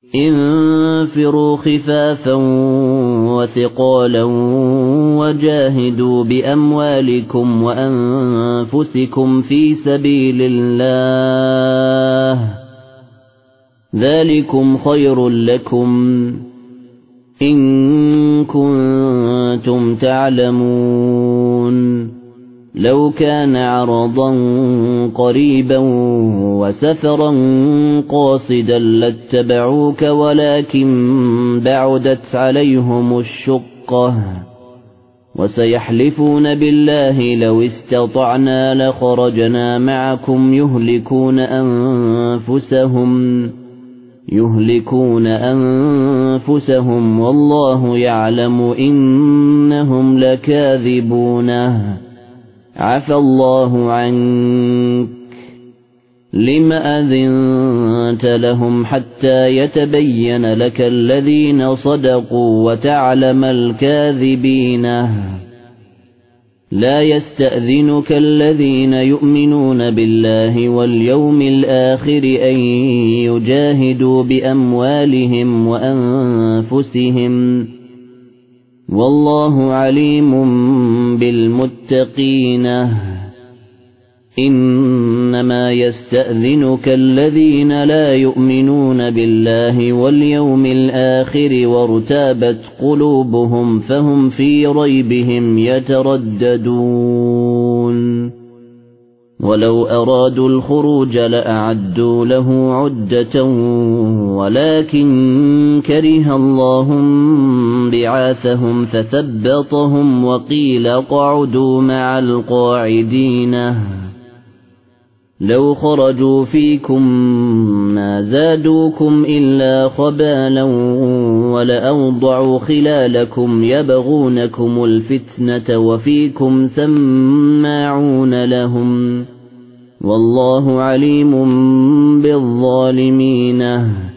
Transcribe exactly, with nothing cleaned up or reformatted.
انفروا خفافا وثقالا وجاهدوا بأموالكم وأنفسكم في سبيل الله ذلكم خير لكم إن كنتم تعلمون لو كان عرضا قريبا وسفرا قاصدا لاتبعوك ولكن بعدت عليهم الشقة وسيحلفون بالله لو استطعنا لخرجنا معكم يهلكون أنفسهم يهلكون أنفسهم والله يعلم إنهم لكاذبون عفى الله عنك لم أذنت لهم حتى يتبين لك الذين صدقوا وتعلم الكاذبين لا يستأذنك الذين يؤمنون بالله واليوم الآخر أن يجاهدوا بأموالهم وأنفسهم والله عليم بالمتقين إنما يستأذنك الذين لا يؤمنون بالله واليوم الآخر وارتابت قلوبهم فهم في ريبهم يترددون ولو أرادوا الخروج لأعدوا له عدة ولكن كره الله بعاثهم فثبطهم وقيل اقعدوا مع القاعدين لو خرجوا فيكم ما زادوكم إلا خبالا ولأوضعوا خلالكم يبغونكم الفتنة وفيكم سماعون لهم والله عليم بالظالمين